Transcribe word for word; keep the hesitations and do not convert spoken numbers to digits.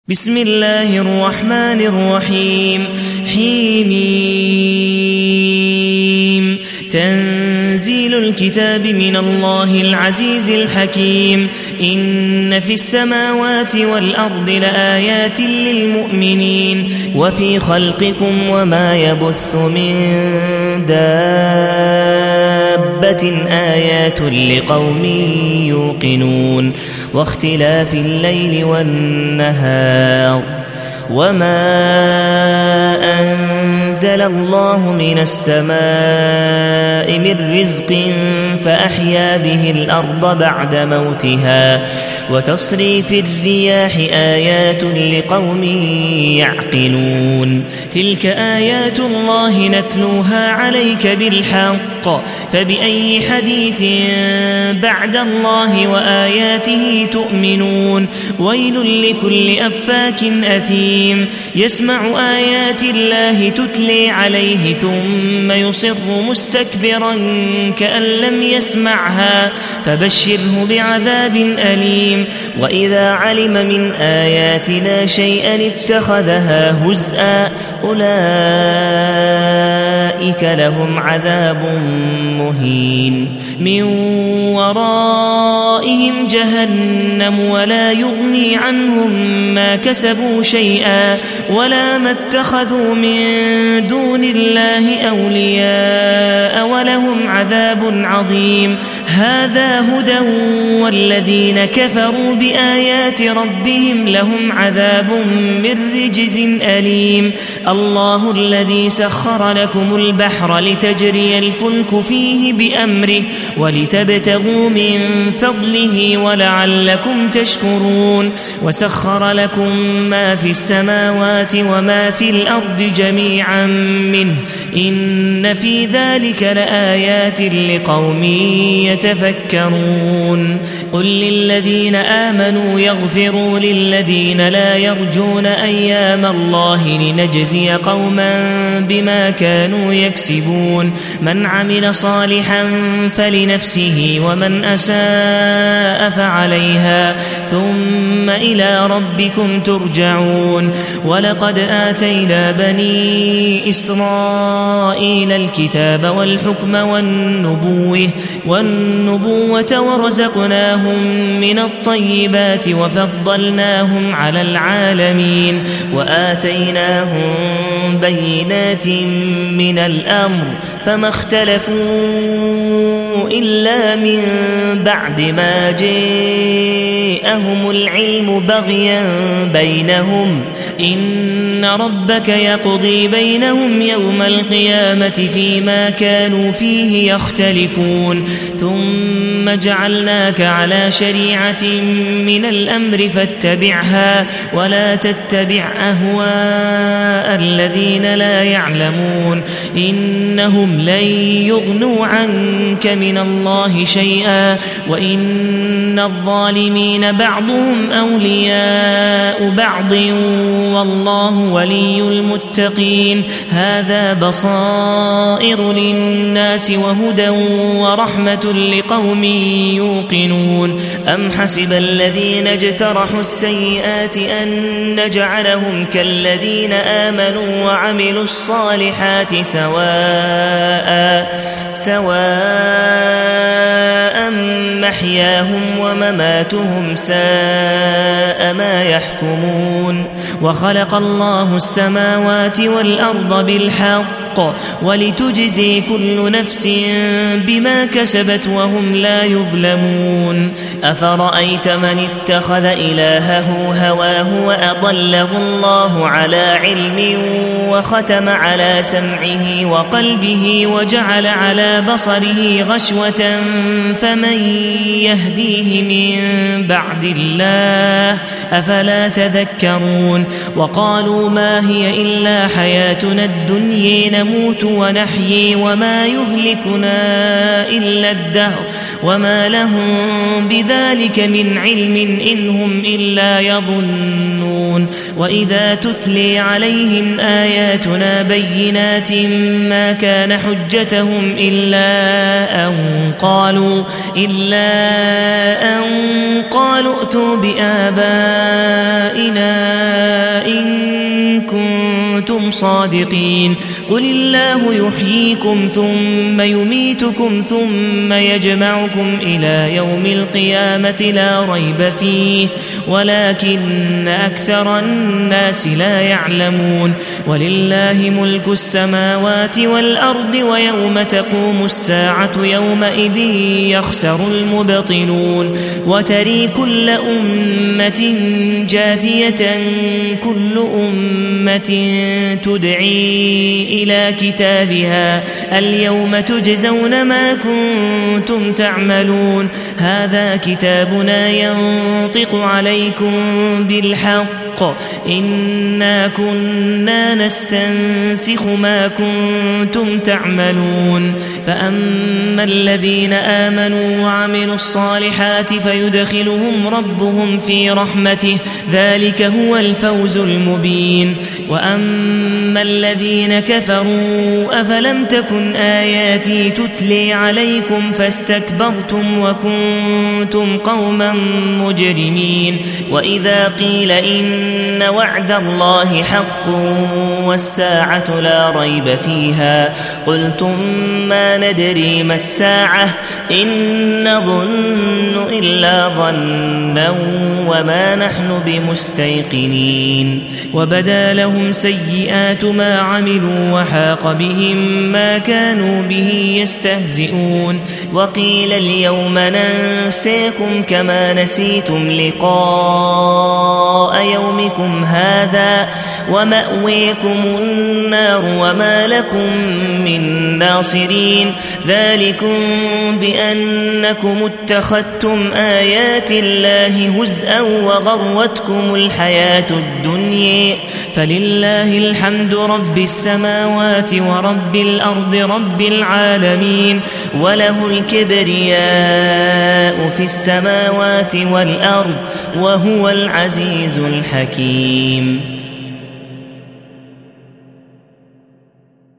بسم الله الرحمن الرحيم حميم تنزيل الكتاب من الله العزيز الحكيم إن في السماوات والأرض لآيات للمؤمنين وفي خلقكم وما يبث من دابة آيات لقوم يوقنون واختلاف الليل والنهار وما أنزل الله من السماء من رزق فأحيا به الأرض بعد موتها وتصريف الرياح آيات لقوم يعقلون تلك آيات الله نتلوها عليك بالحق فبأي حديث بعد الله وآياته تؤمنون ويل لكل أفاك أثيم يسمع آيات الله تتلي عليه ثم يصر مستكبرا كأن لم يسمعها فبشره بعذاب أليم وإذا علم من آياتنا شيئا اتخذها هزءا أولئك لهم عذاب مهين من ورائهم جهنم ولا يغني عنهم ما كسبوا شيئا ولا ما اتخذوا من دون الله أولياء ولهم عذاب عظيم هذا هدى والذين كفروا بآيات ربهم لهم عذاب من رجز أليم الله الذي سخر لكم البحر لتجري الفلك فيه بأمره ولتبتغوا من فضله ولعلكم تشكرون وسخر لكم ما في السماوات وما في الأرض جميعا منه إن في ذلك لآيات لقوم يتفكرون قل للذين آمنوا يغفروا للذين لا يرجون أيام الله لنجزي قوما بما كانوا يكسبون من عمل صالحا فلنفسه ومن أساء فعليها ثم إلى ربكم ترجعون ولقد آتينا بني إسرائيل الكتاب والحكم والنبوة والنبوة ورزقناهم من الطيبات وفضلناهم على العالمين وآتيناهم بينات من الأمر فما اختلفوا إلا من بعد ما جاءهم العلم بغيا بينهم إن ربك يقضي بينهم يوم القيامة فيما كانوا فيه يختلفون ثم جعلناك على شريعة من الأمر فاتبعها ولا تتبع أهواء الذين لا يعلمون إنهم لن يغنوا عنك من الله شيئا وإن الظالمين بعضهم أولياء بعض والله ولي المتقين هذا بصائر للناس وهدى ورحمة لقوم يوقنون أم حسب الذين اجترحوا السيئات أن نجعلهم كالذين آمنوا وعملوا الصالحات سواء سواء محياهم ومماتهم ساء ما يحكمون وخلق الله السماوات والأرض بالحق ولتجزي كل نفس بما كسبت وهم لا يظلمون أفرأيت من اتخذ إلهه هواه وأضله الله على علم وختم على سمعه وقلبه وجعل على بصره غشوة فمن يهديه من بعد الله أفلا تذكرون وقالوا ما هي إلا حياتنا الدنيا نموت ونحيي وما يهلكنا إلا الدهر وما لهم بذلك من علم إن هم إلا يظنون وإذا تتلي عليهم آياتنا بينات ما كان حجتهم إلا أن قالوا إلا أن قالوا ائتوا بآبائنا إن كنتم صادقين قل الله يحييكم ثم يميتكم ثم يجمعكم إلى يوم القيامة لا ريب فيه ولكن أكثر الناس لا يعلمون ولله ملك السماوات والأرض ويوم تقوم الساعة يومئذ يخسر المبطلون وتري كل أمة جاثية كل أمة تدعي إلى كتابها اليوم تجزون ما كنتم تعملون هذا كتابنا ينطق عليكم بالحق إنا كنا نستنسخ ما كنتم تعملون فأما الذين آمنوا وعملوا الصالحات فيدخلهم ربهم في رحمته ذلك هو الفوز المبين وأما الذين كفروا أفلم تكن آياتي تتلي عليكم فاستكبرتم وكنتم قوما مجرمين وإذا قيل إن وعد الله حق والساعة لا ريب فيها قلتم ما ندري ما الساعة إن نظن إلا ظنا وما نحن بمستيقنين وبدا لهم سيئات ما عملوا وحاق بهم ما كانوا به يستهزئون وقيل اليوم ننسيكم كما نسيتم لقاء يومكم هذا ومأويكم النار وما لكم من ناصرين ذلكم بأنكم اتخذتم آيات الله هزءا وغرتكم الحياة الدنيا فلله الحمد رب السماوات ورب الأرض رب العالمين وله الكبرياء في السماوات والأرض وهو العزيز الحكيم